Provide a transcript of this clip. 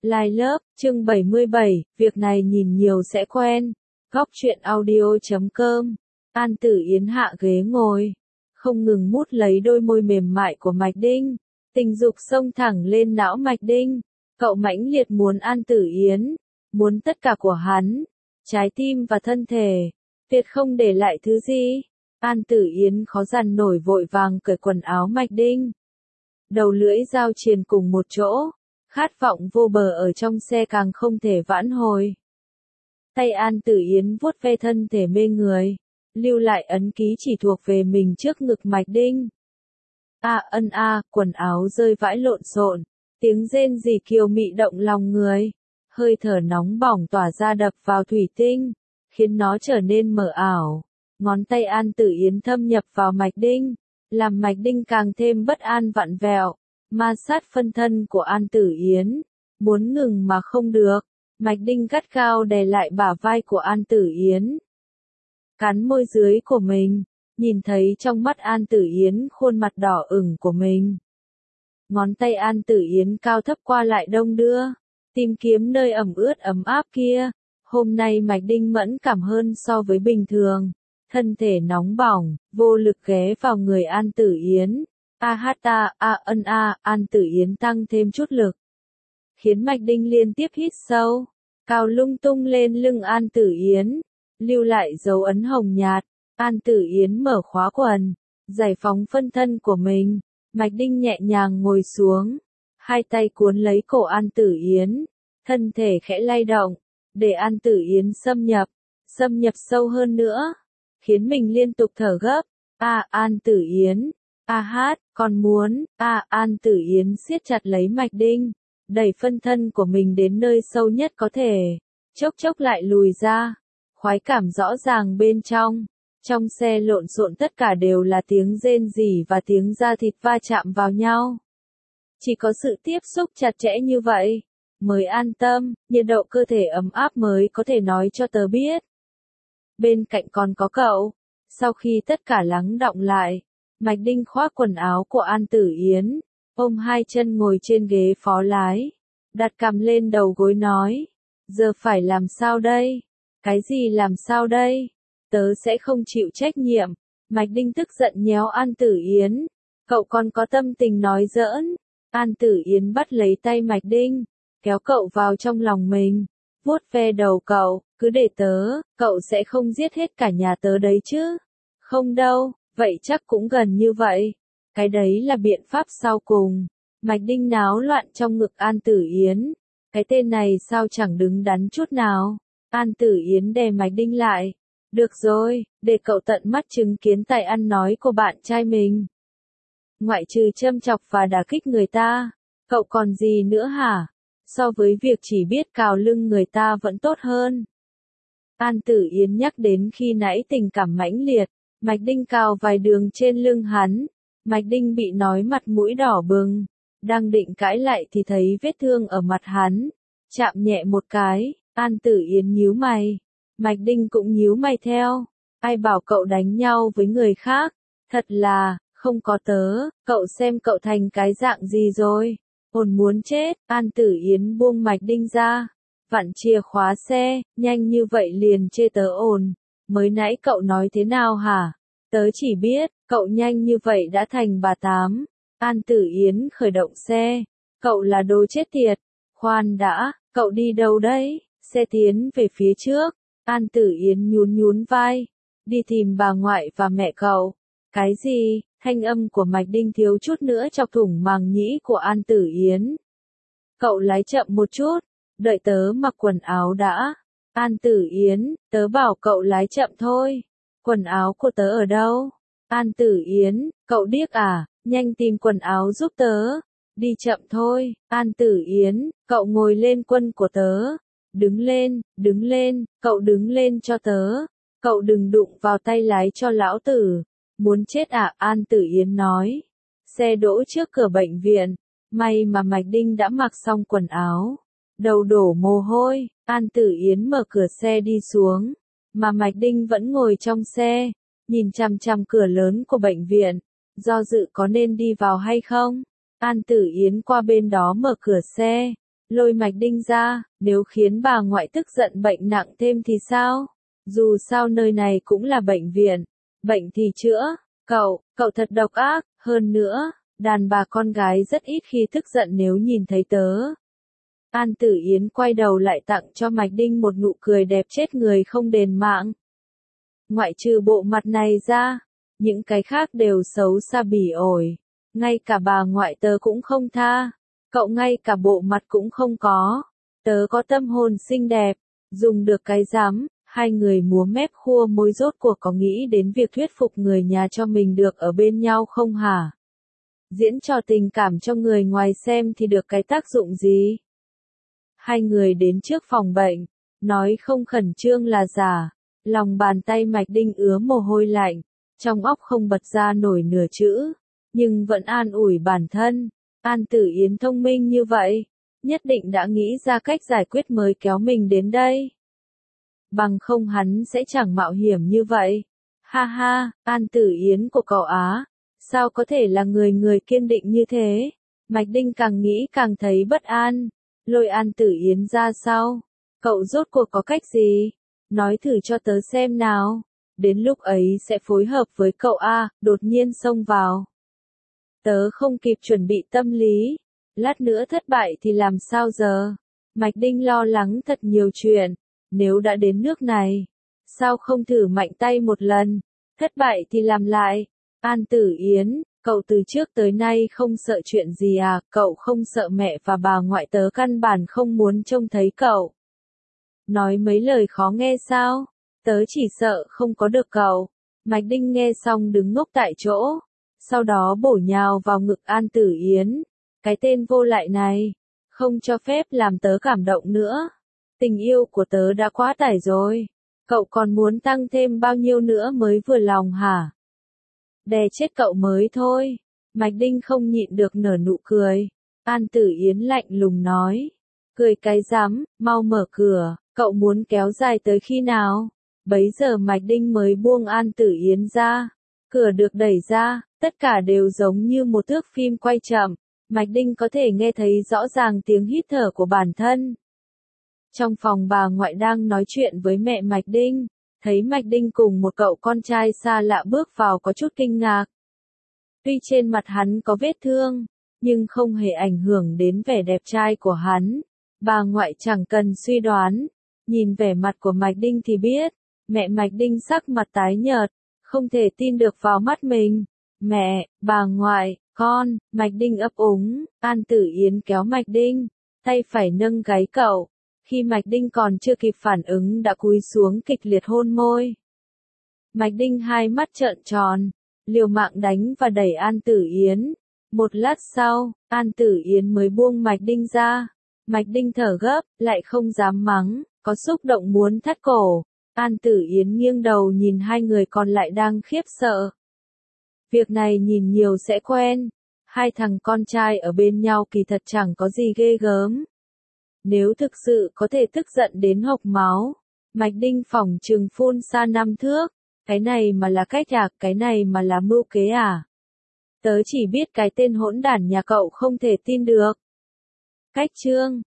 Lai lớp, chương 77, việc này nhìn nhiều sẽ quen. Góc truyện audio.com. An Tử Yến hạ ghế ngồi, không ngừng mút lấy đôi môi mềm mại của Mạch Đinh. Tình dục xông thẳng lên não Mạch Đinh. Cậu mãnh liệt muốn An Tử Yến, muốn tất cả của hắn, trái tim và thân thể, tuyệt không để lại thứ gì. An Tử Yến khó dằn nổi vội vàng cởi quần áo Mạch Đinh. Đầu lưỡi giao triền cùng một chỗ, khát vọng vô bờ ở trong xe càng không thể vãn hồi. Tay An Tử Yến vuốt ve thân thể mê người, lưu lại ấn ký chỉ thuộc về mình trước ngực Mạch Đinh. Quần áo rơi vãi lộn xộn, tiếng rên rỉ kiều mị động lòng người, hơi thở nóng bỏng tỏa ra đập vào thủy tinh, khiến nó trở nên mờ ảo. Ngón tay An Tử Yến thâm nhập vào Mạch Đinh, làm Mạch Đinh càng thêm bất an vặn vẹo, ma sát phân thân của An Tử Yến, muốn ngừng mà không được. Mạch Đinh gắt gao đè lại bả vai của An Tử Yến, cắn môi dưới của mình, nhìn thấy trong mắt An Tử Yến khuôn mặt đỏ ửng của mình. Ngón tay An Tử Yến cao thấp qua lại đong đưa, tìm kiếm nơi ẩm ướt ấm áp kia. Hôm nay Mạch Đinh mẫn cảm hơn so với bình thường, thân thể nóng bỏng, vô lực ghé vào người An Tử Yến. An Tử Yến tăng thêm chút lực, khiến Mạch Đinh liên tiếp hít sâu, cào lung tung lên lưng An Tử Yến, lưu lại dấu ấn hồng nhạt. An Tử Yến mở khóa quần, giải phóng phân thân của mình. Mạch Đinh nhẹ nhàng ngồi xuống, hai tay cuốn lấy cổ An Tử Yến, thân thể khẽ lay động, để An Tử Yến xâm nhập sâu hơn nữa, khiến mình liên tục thở gấp. An Tử Yến, con muốn. An Tử Yến siết chặt lấy Mạch Đinh, đẩy phân thân của mình đến nơi sâu nhất có thể, chốc chốc lại lùi ra, khoái cảm rõ ràng bên trong. Trong xe lộn xộn tất cả đều là tiếng rên rỉ và tiếng da thịt va chạm vào nhau. Chỉ có sự tiếp xúc chặt chẽ như vậy, mới an tâm, nhiệt độ cơ thể ấm áp mới có thể nói cho tớ biết. Bên cạnh còn có cậu. Sau khi tất cả lắng đọng lại, Mạch Đinh khoác quần áo của An Tử Yến, ôm hai chân ngồi trên ghế phó lái, đặt cằm lên đầu gối nói, giờ phải làm sao đây? Cái gì làm sao đây? Tớ sẽ không chịu trách nhiệm. Mạch Đinh tức giận nhéo An Tử Yến, cậu còn có tâm tình nói giỡn. An Tử Yến bắt lấy tay Mạch Đinh, kéo cậu vào trong lòng mình, vuốt ve đầu cậu, cứ để tớ, cậu sẽ không giết hết cả nhà tớ đấy chứ? Không đâu, vậy chắc cũng gần như vậy. Cái đấy là biện pháp sau cùng. Mạch Đinh náo loạn trong ngực An Tử Yến. Cái tên này sao chẳng đứng đắn chút nào. An Tử Yến đè Mạch Đinh lại. Được rồi, để cậu tận mắt chứng kiến tài ăn nói của bạn trai mình. Ngoại trừ châm chọc và đả kích người ta, cậu còn gì nữa hả? So với việc chỉ biết cào lưng người ta vẫn tốt hơn. An Tử Yến nhắc đến khi nãy tình cảm mãnh liệt, Mạch Đinh cào vài đường trên lưng hắn. Mạch Đinh bị nói mặt mũi đỏ bừng, đang định cãi lại thì thấy vết thương ở mặt hắn, chạm nhẹ một cái. An Tử Yến nhíu mày, Mạch Đinh cũng nhíu mày theo. Ai bảo cậu đánh nhau với người khác? Thật là, không có tớ, cậu xem cậu thành cái dạng gì rồi? Ồn muốn chết. An Tử Yến buông Mạch Đinh ra, vặn chìa khóa xe, nhanh như vậy liền chê tớ ồn. Mới nãy cậu nói thế nào hả? Tớ chỉ biết, cậu nhanh như vậy đã thành bà Tám. An Tử Yến khởi động xe. Cậu là đồ chết tiệt. Khoan đã, cậu đi đâu đấy? Xe tiến về phía trước. An Tử Yến nhún vai. Đi tìm bà ngoại và mẹ cậu. Cái gì? Thanh âm của Mạch Đinh thiếu chút nữa chọc thủng màng nhĩ của An Tử Yến. Cậu lái chậm một chút, đợi tớ mặc quần áo đã. An Tử Yến, tớ bảo cậu lái chậm thôi. Quần áo của tớ ở đâu? An Tử Yến, cậu điếc à? Nhanh tìm quần áo giúp tớ. Đi chậm thôi. An Tử Yến, cậu ngồi lên quân của tớ. Đứng lên, cậu đứng lên cho tớ. Cậu đừng đụng vào tay lái cho lão tử. Muốn chết à? An Tử Yến nói. Xe đỗ trước cửa bệnh viện. May mà Mạch Đinh đã mặc xong quần áo, đầu đổ mồ hôi. An Tử Yến mở cửa xe đi xuống, mà Mạch Đinh vẫn ngồi trong xe, nhìn chằm chằm cửa lớn của bệnh viện, do dự có nên đi vào hay không. An Tử Yến qua bên đó mở cửa xe, lôi Mạch Đinh ra, nếu khiến bà ngoại tức giận bệnh nặng thêm thì sao? Dù sao nơi này cũng là bệnh viện, bệnh thì chữa, cậu thật độc ác, hơn nữa, đàn bà con gái rất ít khi tức giận nếu nhìn thấy tớ. An Tử Yến quay đầu lại tặng cho Mạch Đinh một nụ cười đẹp chết người không đền mạng. Ngoại trừ bộ mặt này ra, những cái khác đều xấu xa bỉ ổi. Ngay cả bà ngoại tớ cũng không tha. Cậu ngay cả bộ mặt cũng không có. Tớ có tâm hồn xinh đẹp, dùng được cái rắm. Hai người múa mép khua môi rốt cuộc có nghĩ đến việc thuyết phục người nhà cho mình được ở bên nhau không hả? Diễn trò tình cảm cho người ngoài xem thì được cái tác dụng gì? Hai người đến trước phòng bệnh, nói không khẩn trương là giả. Lòng bàn tay Mạch Đinh ứa mồ hôi lạnh, trong óc không bật ra nổi nửa chữ, nhưng vẫn an ủi bản thân. An Tử Yến thông minh như vậy, nhất định đã nghĩ ra cách giải quyết mới kéo mình đến đây. Bằng không hắn sẽ chẳng mạo hiểm như vậy. Ha ha, An Tử Yến của cậu Á, sao có thể là người kiên định như thế? Mạch Đinh càng nghĩ càng thấy bất an. Lôi An Tử Yến ra sau. Cậu rốt cuộc có cách gì? Nói thử cho tớ xem nào. Đến lúc ấy sẽ phối hợp với cậu A, đột nhiên xông vào. Tớ không kịp chuẩn bị tâm lý. Lát nữa thất bại thì làm sao giờ? Mạch Đinh lo lắng thật nhiều chuyện. Nếu đã đến nước này, sao không thử mạnh tay một lần? Thất bại thì làm lại. An Tử Yến, cậu từ trước tới nay không sợ chuyện gì à? Cậu không sợ mẹ và bà ngoại tớ căn bản không muốn trông thấy cậu. Nói mấy lời khó nghe sao? Tớ chỉ sợ không có được cậu. Mạch Đinh nghe xong đứng ngốc tại chỗ. Sau đó bổ nhào vào ngực An Tử Yến. Cái tên vô lại này. Không cho phép làm tớ cảm động nữa. Tình yêu của tớ đã quá tải rồi. Cậu còn muốn tăng thêm bao nhiêu nữa mới vừa lòng hả? Đè chết cậu mới thôi. Mạch Đinh không nhịn được nở nụ cười. An Tử Yến lạnh lùng nói. Cười cái rắm, mau mở cửa. Cậu muốn kéo dài tới khi nào? Bấy giờ Mạch Đinh mới buông An Tử Yến ra. Cửa được đẩy ra, tất cả đều giống như một thước phim quay chậm. Mạch Đinh có thể nghe thấy rõ ràng tiếng hít thở của bản thân. Trong phòng bà ngoại đang nói chuyện với mẹ Mạch Đinh, thấy Mạch Đinh cùng một cậu con trai xa lạ bước vào có chút kinh ngạc. Tuy trên mặt hắn có vết thương, nhưng không hề ảnh hưởng đến vẻ đẹp trai của hắn. Bà ngoại chẳng cần suy đoán, nhìn vẻ mặt của Mạch Đinh thì biết, mẹ Mạch Đinh sắc mặt tái nhợt, không thể tin được vào mắt mình. Mẹ, bà ngoại, con, Mạch Đinh ấp úng, An Tử Yến kéo Mạch Đinh, tay phải nâng gáy cậu. Khi Mạch Đinh còn chưa kịp phản ứng đã cúi xuống kịch liệt hôn môi. Mạch Đinh hai mắt trợn tròn, liều mạng đánh và đẩy An Tử Yến. Một lát sau, An Tử Yến mới buông Mạch Đinh ra. Mạch Đinh thở gấp, lại không dám mắng, có xúc động muốn thắt cổ. An Tử Yến nghiêng đầu nhìn hai người còn lại đang khiếp sợ. Việc này nhìn nhiều sẽ quen. Hai thằng con trai ở bên nhau kỳ thật chẳng có gì ghê gớm. Nếu thực sự có thể tức giận đến hộc máu, Mạch Đinh phỏng chừng phun xa 5 thước. Cái này mà là cách à, cái này mà là mưu kế à? Tớ chỉ biết cái tên hỗn đản nhà cậu không thể tin được. Cách chương